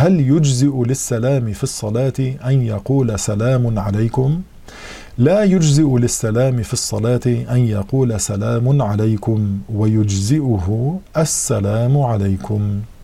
هل يجزئ للسلام في الصلاة أن يقول سلام عليكم؟ لا يجزئ للسلام في الصلاة أن يقول سلام عليكم، ويجزئه السلام عليكم.